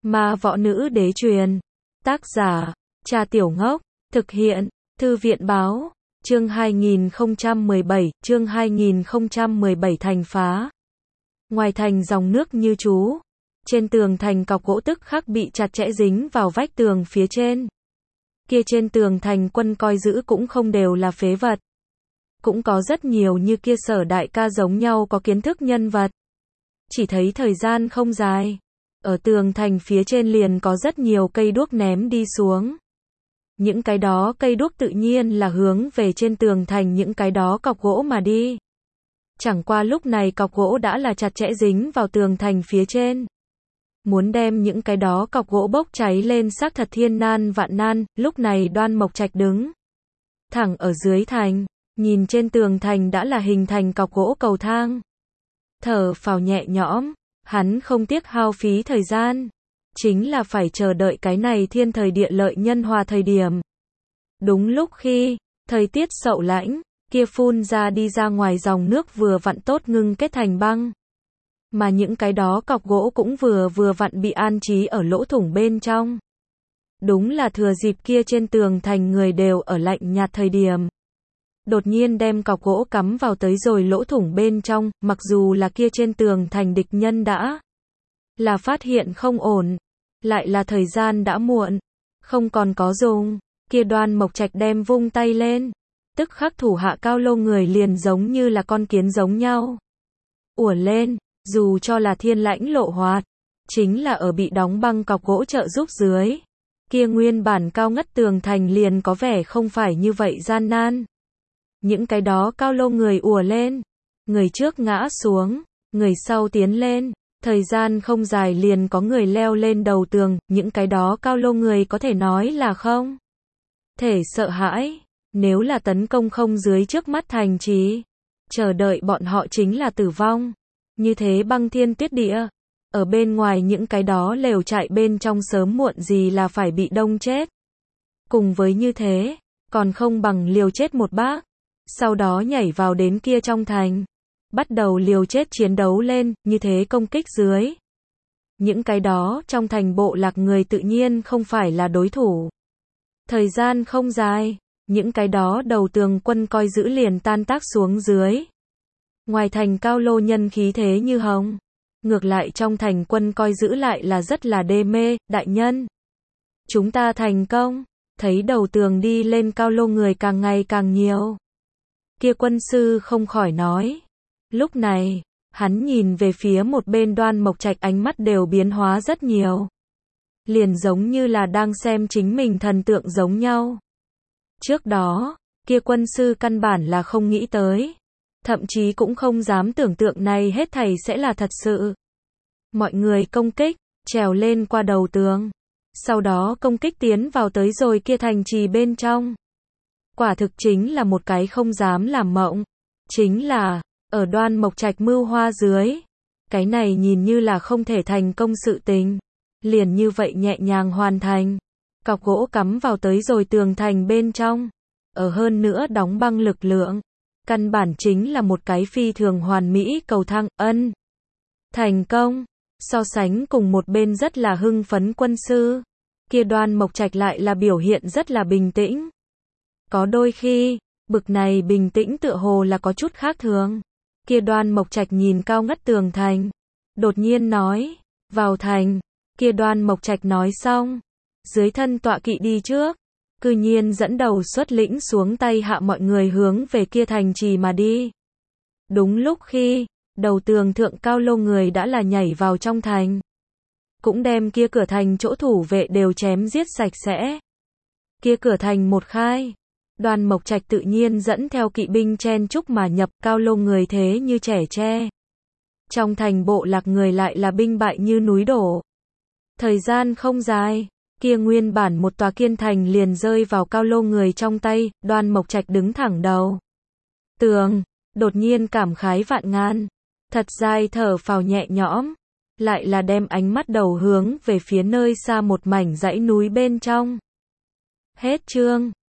Ma Võ Nữ Đế truyền. Tác giả, Cha Tiểu Ngốc. Thực hiện, Thư viện Báo. Chương 2017 thành phá. Ngoài thành dòng nước như chú. Trên tường thành cọc gỗ tức khắc bị chặt chẽ dính vào vách tường phía trên. Kia trên tường thành quân coi giữ cũng không đều là phế vật. Cũng có rất nhiều như kia Sở đại ca giống nhau có kiến thức nhân vật. Chỉ thấy thời gian không dài. Ở tường thành phía trên liền có rất nhiều cây đuốc ném đi xuống. Những cái đó cây đuốc tự nhiên là hướng về trên tường thành những cái đó cọc gỗ mà đi. Chẳng qua lúc này cọc gỗ đã là chặt chẽ dính vào tường thành phía trên. Muốn đem những cái đó cọc gỗ bốc cháy lên xác thật thiên nan vạn nan, lúc này Đoan Mộc Trạch đứng thẳng ở dưới thành, nhìn trên tường thành đã là hình thành cọc gỗ cầu thang. Thở phào nhẹ nhõm, hắn không tiếc hao phí thời gian, chính là phải chờ đợi cái này thiên thời địa lợi nhân hòa thời điểm. Đúng lúc khi thời tiết sậu lãnh, kia phun ra đi ra ngoài dòng nước vừa vặn tốt ngưng kết thành băng. Mà những cái đó cọc gỗ cũng vừa vặn bị an trí ở lỗ thủng bên trong. Đúng là thừa dịp kia trên tường thành người đều ở lạnh nhạt thời điểm. Đột nhiên đem cọc gỗ cắm vào tới rồi lỗ thủng bên trong, mặc dù là kia trên tường thành địch nhân đã là phát hiện không ổn, lại là thời gian đã muộn, không còn có dùng, kia Đoan Mộc Trạch đem vung tay lên, tức khắc thủ hạ Cao Lô người liền giống như là con kiến giống nhau. Ùa lên, dù cho là thiên lãnh lộ hoạt, chính là ở bị đóng băng cọc gỗ trợ giúp dưới. Kia nguyên bản cao ngất tường thành liền có vẻ không phải như vậy gian nan. Những cái đó Cao Lô người ùa lên, người trước ngã xuống, người sau tiến lên, thời gian không dài liền có người leo lên đầu tường, những cái đó Cao Lô người có thể nói là không thể sợ hãi, nếu là tấn công không dưới trước mắt thành trì, chờ đợi bọn họ chính là tử vong. Như thế băng thiên tuyết địa, ở bên ngoài những cái đó lều trại bên trong sớm muộn gì là phải bị đông chết. Cùng với như thế, còn không bằng liều chết một bác, sau đó nhảy vào đến kia trong thành, bắt đầu liều chết chiến đấu lên, như thế công kích dưới. Những cái đó trong thành bộ lạc người tự nhiên không phải là đối thủ. Thời gian không dài, những cái đó đầu tường quân coi giữ liền tan tác xuống dưới. Ngoài thành Cao Lô nhân khí thế như hồng. Ngược lại trong thành quân coi giữ lại là rất là đê mê, đại nhân. Chúng ta thành công, thấy đầu tường đi lên Cao Lô người càng ngày càng nhiều. Kia quân sư không khỏi nói. Lúc này, hắn nhìn về phía một bên Đoan Mộc Trạch ánh mắt đều biến hóa rất nhiều. Liền giống như là đang xem chính mình thần tượng giống nhau. Trước đó, kia quân sư căn bản là không nghĩ tới. Thậm chí cũng không dám tưởng tượng này hết thảy sẽ là thật sự. Mọi người công kích, trèo lên qua đầu tường. Sau đó công kích tiến vào tới rồi kia thành trì bên trong. Quả thực chính là một cái không dám làm mộng. Chính là, ở Đoan Mộc Trạch mưu hoa dưới. Cái này nhìn như là không thể thành công sự tình. Liền như vậy nhẹ nhàng hoàn thành. Cọc gỗ cắm vào tới rồi tường thành bên trong. Ở hơn nữa đóng băng lực lượng. Căn bản chính là một cái phi thường hoàn mỹ cầu thang, ân. Thành công. So sánh cùng một bên rất là hưng phấn quân sư. Kia Đoan Mộc Trạch lại là biểu hiện rất là bình tĩnh. Có đôi khi, bực này bình tĩnh tựa hồ là có chút khác thường. Kia Đoan Mộc Trạch nhìn cao ngất tường thành. Đột nhiên nói, vào thành. Kia Đoan Mộc Trạch nói xong. Dưới thân tọa kỵ đi trước. Cư nhiên dẫn đầu xuất lĩnh xuống tay hạ mọi người hướng về kia thành trì mà đi. Đúng lúc khi, đầu tường thượng Cao Lô người đã là nhảy vào trong thành. Cũng đem kia cửa thành chỗ thủ vệ đều chém giết sạch sẽ. Kia cửa thành một khai. Đoan Mộc Trạch tự nhiên dẫn theo kỵ binh chen chúc mà nhập, Cao Lô người thế như trẻ tre. Trong thành bộ lạc người lại là binh bại như núi đổ. Thời gian không dài. Kia nguyên bản một tòa kiên thành liền rơi vào Cao Lô người trong tay, Đoan Mộc Trạch đứng thẳng đầu tường, đột nhiên cảm khái vạn ngàn, thật dài thở phào nhẹ nhõm, lại là đem ánh mắt đầu hướng về phía nơi xa một mảnh dãy núi bên trong. Hết chương.